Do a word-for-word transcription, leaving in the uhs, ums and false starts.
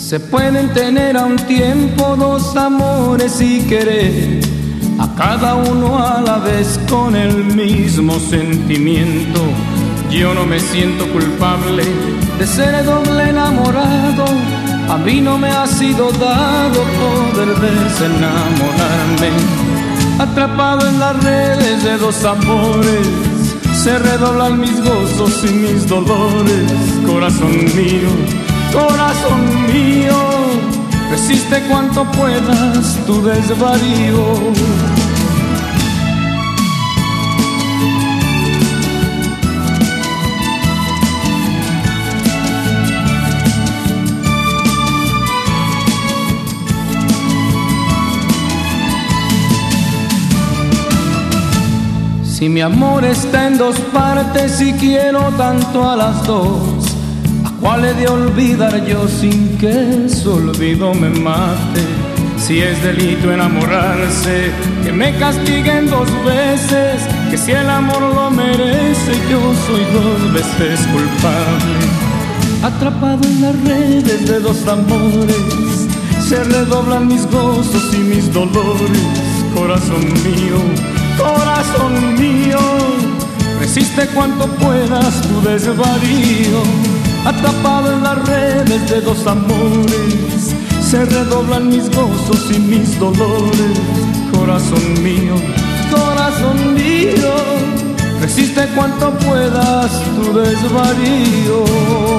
Se pueden tener a un tiempo dos amores y querer a cada uno a la vez con el mismo sentimiento. Yo no me siento culpable de ser doble enamorado. A mí no me ha sido dado poder desenamorarme. Atrapado en las redes de dos amores, se redoblan mis gozos y mis dolores. Corazón mío, corazón mío, resiste cuanto puedas tu desvarío. Si mi amor está en dos partes y quiero tanto a las dos, ¿a cuál he de olvidar yo sin que su olvido me mate? Si es delito enamorarse, que me castiguen dos veces, que si el amor lo merece, yo soy dos veces culpable. Atrapado en las redes de dos amores, se redoblan mis gozos y mis dolores. Corazón mío, corazón mío, resiste cuanto puedas tu desvarío. Atrapado en las redes de dos amores, se redoblan mis gozos y mis dolores. Corazón mío, corazón mío, resiste cuanto puedas tu desvarío.